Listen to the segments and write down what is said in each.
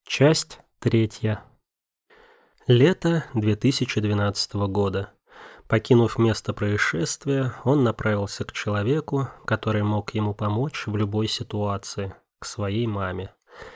Часть третья. Лето 2012 года. Покинув место происшествия, он направился к человеку, который мог ему помочь в любой ситуации, к своей маме.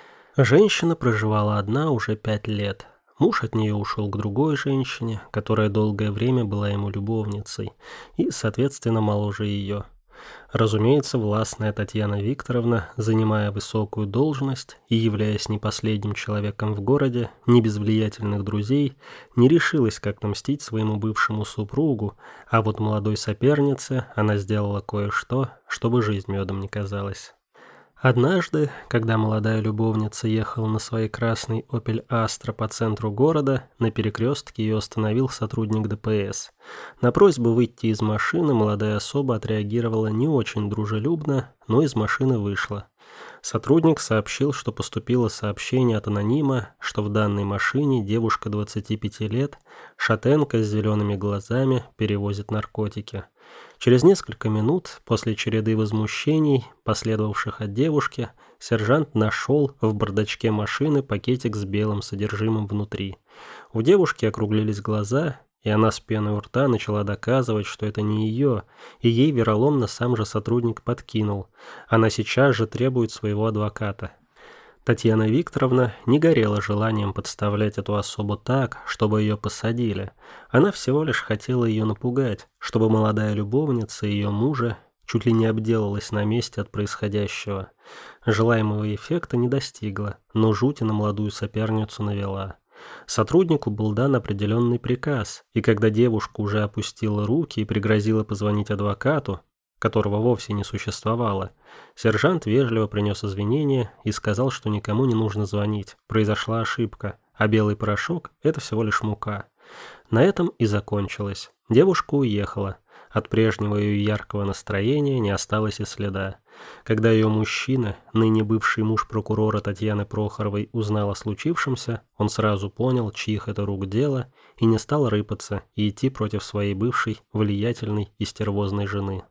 Женщина проживала одна уже 5 лет. Муж от нее ушел к другой женщине, которая долгое время была ему любовницей и, соответственно, моложе ее. Разумеется, властная Татьяна Викторовна, занимая высокую должность и являясь не последним человеком в городе, не без влиятельных друзей, не решилась как-то мстить своему бывшему супругу, а вот молодой сопернице она сделала кое-что, чтобы жизнь медом не казалась. Однажды, когда молодая любовница ехала на своей красной Opel Astra по центру города, на перекрестке ее остановил сотрудник ДПС. На просьбу выйти из машины молодая особа отреагировала не очень дружелюбно, но из машины вышла. Сотрудник сообщил, что поступило сообщение от анонима, что в данной машине девушка 25 лет, шатенка с зелеными глазами, перевозит наркотики. Через несколько минут, после череды возмущений, последовавших от девушки, сержант нашел в бардачке машины пакетик с белым содержимым внутри. У девушки округлились глаза, и она с пеной у рта начала доказывать, что это не ее, и ей вероломно сам же сотрудник подкинул. Она сейчас же требует своего адвоката. Татьяна Викторовна не горела желанием подставлять эту особу так, чтобы ее посадили. Она всего лишь хотела ее напугать, чтобы молодая любовница ее мужа чуть ли не обделалась на месте от происходящего. Желаемого эффекта не достигла, но жути на молодую соперницу навела. Сотруднику был дан определенный приказ, и когда девушка уже опустила руки и пригрозила позвонить адвокату, которого вовсе не существовало, сержант вежливо принес извинения и сказал, что никому не нужно звонить, произошла ошибка, а белый порошок – это всего лишь мука. На этом и закончилось. Девушка уехала. От прежнего ее яркого настроения не осталось и следа. Когда ее мужчина, ныне бывший муж прокурора Татьяны Прохоровой, узнал о случившемся, он сразу понял, чьих это рук дело, и не стал рыпаться и идти против своей бывшей, влиятельной и стервозной жены.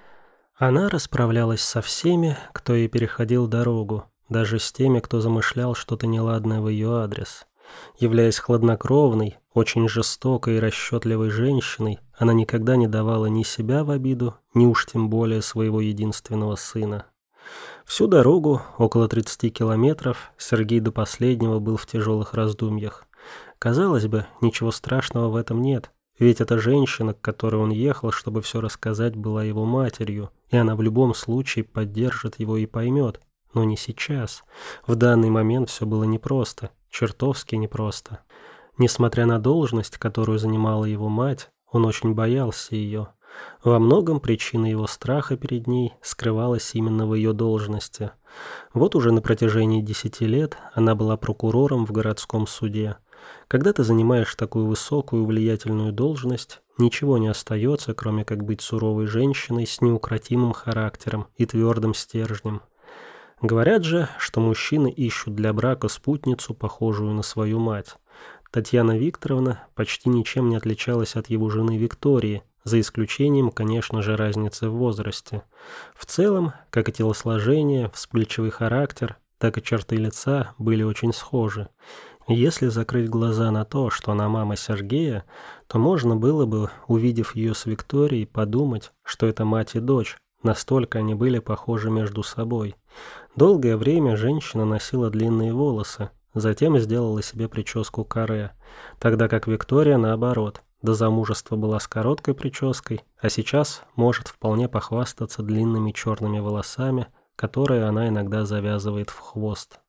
Она расправлялась со всеми, кто ей переходил дорогу, даже с теми, кто замышлял что-то неладное в ее адрес. Являясь хладнокровной, очень жестокой и расчетливой женщиной, она никогда не давала ни себя в обиду, ни уж тем более своего единственного сына. Всю дорогу, около 30 километров, Сергей до последнего был в тяжелых раздумьях. Казалось бы, ничего страшного в этом нет, ведь эта женщина, к которой он ехал, чтобы все рассказать, была его матерью, и она в любом случае поддержит его и поймет. Но не сейчас. В данный момент все было непросто, чертовски непросто. Несмотря на должность, которую занимала его мать, он очень боялся ее. Во многом причина его страха перед ней скрывалась именно в ее должности. Вот уже на протяжении 10 лет она была прокурором в городском суде. Когда ты занимаешь такую высокую влиятельную должность, ничего не остается, кроме как быть суровой женщиной с неукротимым характером и твердым стержнем. Говорят же, что мужчины ищут для брака спутницу, похожую на свою мать. Татьяна Викторовна почти ничем не отличалась от его жены Виктории, за исключением, конечно же, разницы в возрасте. В целом, как и телосложение, вспыльчивый характер, так и черты лица были очень схожи. Если закрыть глаза на то, что она мама Сергея, то можно было бы, увидев ее с Викторией, подумать, что это мать и дочь. Настолько они были похожи между собой. Долгое время женщина носила длинные волосы, затем сделала себе прическу каре, тогда как Виктория, наоборот, до замужества была с короткой прической, а сейчас может вполне похвастаться длинными черными волосами, которые она иногда завязывает в хвост.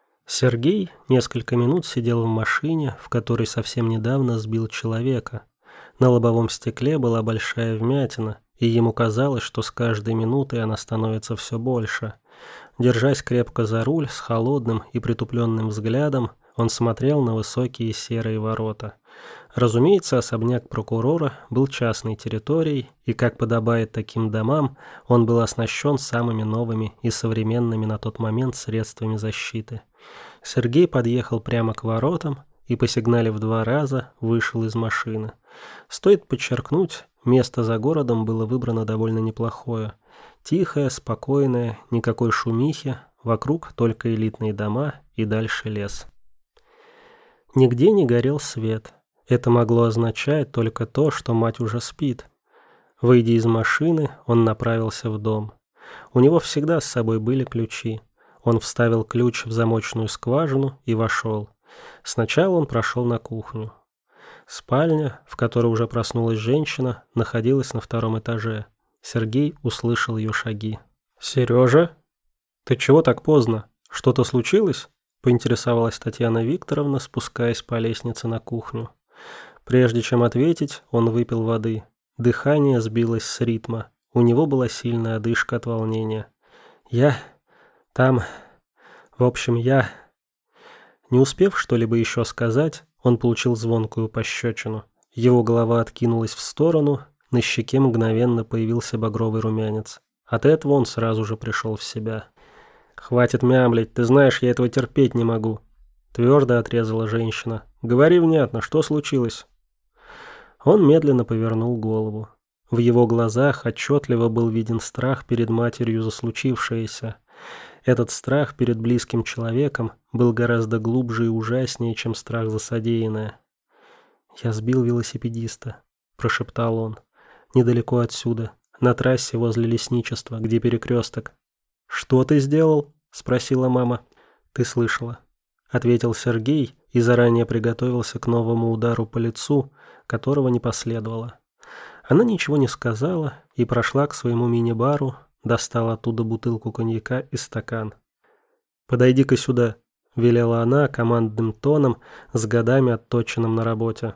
Сергей несколько минут сидел в машине, в которой совсем недавно сбил человека. На лобовом стекле была большая вмятина, и ему казалось, что с каждой минутой она становится все больше. Держась крепко за руль, с холодным и притупленным взглядом, он смотрел на высокие серые ворота. Разумеется, особняк прокурора был частной территорией, и, как подобает таким домам, он был оснащен самыми новыми и современными на тот момент средствами защиты. Сергей подъехал прямо к воротам и, посигналив 2 раза, вышел из машины. Стоит подчеркнуть, место за городом было выбрано довольно неплохое. Тихое, спокойное, никакой шумихи, вокруг только элитные дома и дальше лес. Нигде не горел свет. Это могло означать только то, что мать уже спит. Выйдя из машины, он направился в дом. У него всегда с собой были ключи. Он вставил ключ в замочную скважину и вошел. Сначала он прошел на кухню. Спальня, в которой уже проснулась женщина, находилась на втором этаже. Сергей услышал ее шаги. «Сережа? Ты чего так поздно? Что-то случилось?» — поинтересовалась Татьяна Викторовна, спускаясь по лестнице на кухню. Прежде чем ответить, он выпил воды. Дыхание сбилось с ритма. У него была сильная одышка от волнения. «Я... там... в общем, я...» Не успев что-либо еще сказать, он получил звонкую пощечину. Его голова откинулась в сторону, на щеке мгновенно появился багровый румянец. От этого он сразу же пришел в себя. «Хватит мямлить, ты знаешь, я этого терпеть не могу», — твердо отрезала женщина. «Говори внятно, что случилось?» Он медленно повернул голову. В его глазах отчетливо был виден страх перед матерью за случившееся. Этот страх перед близким человеком был гораздо глубже и ужаснее, чем страх за содеянное. «Я сбил велосипедиста», — прошептал он. «Недалеко отсюда, на трассе возле лесничества, где перекресток». «Что ты сделал?» — спросила мама. «Ты слышала», — ответил Сергей и заранее приготовился к новому удару по лицу, которого не последовало. Она ничего не сказала и прошла к своему мини-бару, достала оттуда бутылку коньяка и стакан. «Подойди-ка сюда», — велела она командным тоном, с годами отточенным на работе.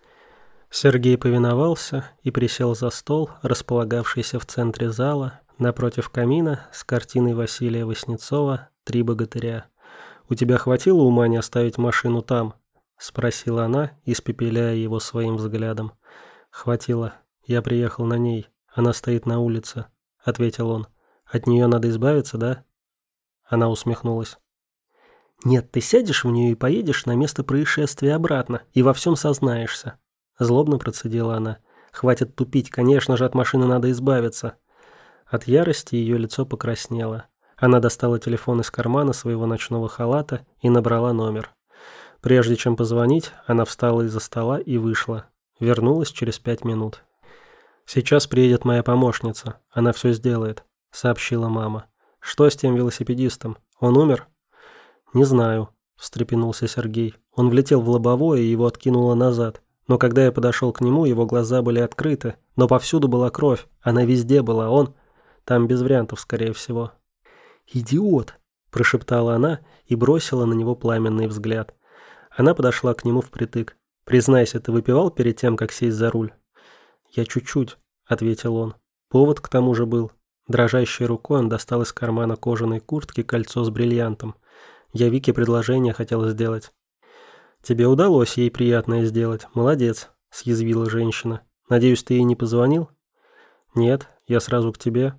Сергей повиновался и присел за стол, располагавшийся в центре зала, напротив камина с картиной Василия Васнецова «Три богатыря». «У тебя хватило ума не оставить машину там?» — спросила она, испепеляя его своим взглядом. «Хватило. Я приехал на ней. Она стоит на улице», — ответил он. «От нее надо избавиться, да?» Она усмехнулась. «Нет, ты сядешь в нее и поедешь на место происшествия обратно, и во всем сознаешься», — злобно процедила она. «Хватит тупить, конечно же, от машины надо избавиться». От ярости ее лицо покраснело. Она достала телефон из кармана своего ночного халата и набрала номер. Прежде чем позвонить, она встала из-за стола и вышла. Вернулась через 5 минут. «Сейчас приедет моя помощница. Она все сделает», — сообщила мама. «Что с тем велосипедистом? Он умер?» «Не знаю», — встрепенулся Сергей. «Он влетел в лобовое и его откинуло назад. Но когда я подошел к нему, его глаза были открыты. Но повсюду была кровь. Она везде была. Он... Там без вариантов, скорее всего». «Идиот!» – прошептала она и бросила на него пламенный взгляд. Она подошла к нему впритык. «Признайся, ты выпивал перед тем, как сесть за руль?» «Я чуть-чуть», – ответил он. Повод к тому же был. Дрожащей рукой он достал из кармана кожаной куртки кольцо с бриллиантом. «Я Вике предложение хотел сделать». «Тебе удалось ей приятное сделать. Молодец», – съязвила женщина. «Надеюсь, ты ей не позвонил?» «Нет, я сразу к тебе».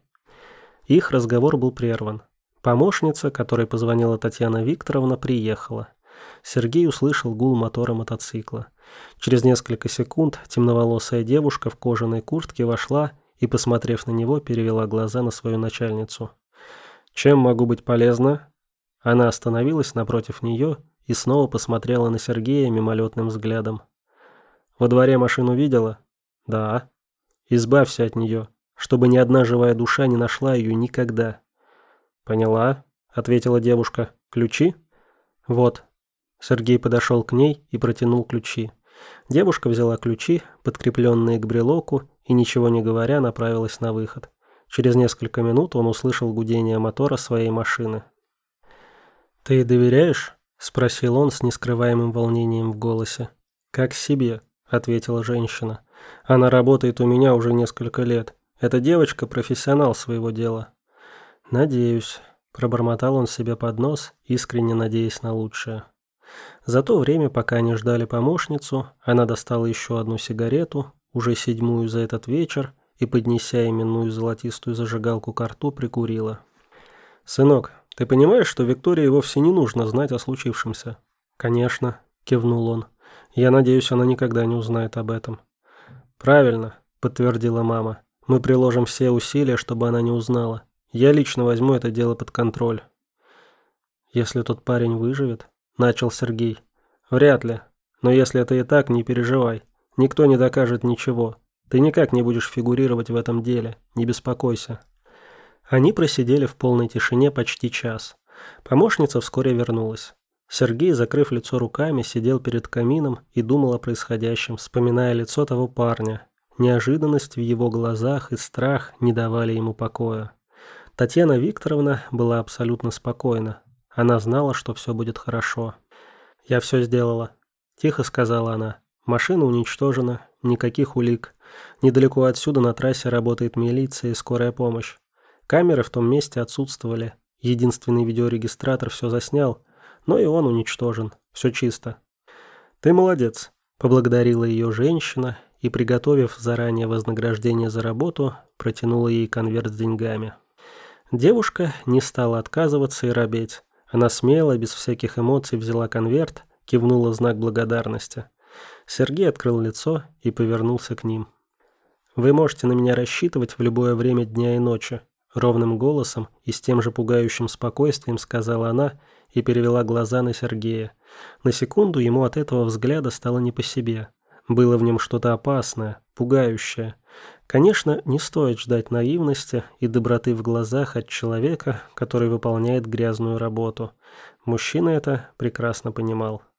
Их разговор был прерван. Помощница, которой позвонила Татьяна Викторовна, приехала. Сергей услышал гул мотора мотоцикла. Через несколько секунд темноволосая девушка в кожаной куртке вошла и, посмотрев на него, перевела глаза на свою начальницу. «Чем могу быть полезна?» Она остановилась напротив нее и снова посмотрела на Сергея мимолетным взглядом. «Во дворе машину видела?» «Да». «Избавься от нее, чтобы ни одна живая душа не нашла ее никогда». «Поняла», — ответила девушка. «Ключи?» «Вот». Сергей подошел к ней и протянул ключи. Девушка взяла ключи, подкрепленные к брелоку, и, ничего не говоря, направилась на выход. Через несколько минут он услышал гудение мотора своей машины. «Ты ей доверяешь?» — спросил он с нескрываемым волнением в голосе. «Как себе», — ответила женщина. «Она работает у меня уже несколько лет. Эта девочка — профессионал своего дела». «Надеюсь», — пробормотал он себе под нос, искренне надеясь на лучшее. За то время, пока они ждали помощницу, она достала еще одну сигарету, уже 7-ю за этот вечер, и, поднеся именную золотистую зажигалку ко рту, прикурила. «Сынок, ты понимаешь, что Виктории вовсе не нужно знать о случившемся?» «Конечно», — кивнул он. «Я надеюсь, она никогда не узнает об этом». «Правильно», — подтвердила мама. «Мы приложим все усилия, чтобы она не узнала. Я лично возьму это дело под контроль». «Если тот парень выживет», — начал Сергей. Вряд ли. Но если это и так, не переживай. Никто не докажет ничего. Ты никак не будешь фигурировать в этом деле. Не беспокойся. Они просидели в полной тишине почти час. Помощница вскоре вернулась. Сергей, закрыв лицо руками, сидел перед камином и думал о происходящем, вспоминая лицо того парня. Неожиданность в его глазах и страх не давали ему покоя. Татьяна Викторовна была абсолютно спокойна. Она знала, что все будет хорошо. «Я все сделала», – тихо сказала она. «Машина уничтожена, никаких улик. Недалеко отсюда на трассе работает милиция и скорая помощь. Камеры в том месте отсутствовали. Единственный видеорегистратор все заснял, но и он уничтожен. Все чисто». «Ты молодец», – поблагодарила ее женщина и, приготовив заранее вознаграждение за работу, протянула ей конверт с деньгами. Девушка не стала отказываться и робеть. Она смело, без всяких эмоций взяла конверт, кивнула в знак благодарности. Сергей открыл лицо и повернулся к ним. «Вы можете на меня рассчитывать в любое время дня и ночи», ровным голосом и с тем же пугающим спокойствием сказала она и перевела глаза на Сергея. На секунду ему от этого взгляда стало не по себе. Было в нем что-то опасное, пугающее. Конечно, не стоит ждать наивности и доброты в глазах от человека, который выполняет грязную работу. Мужчина это прекрасно понимал.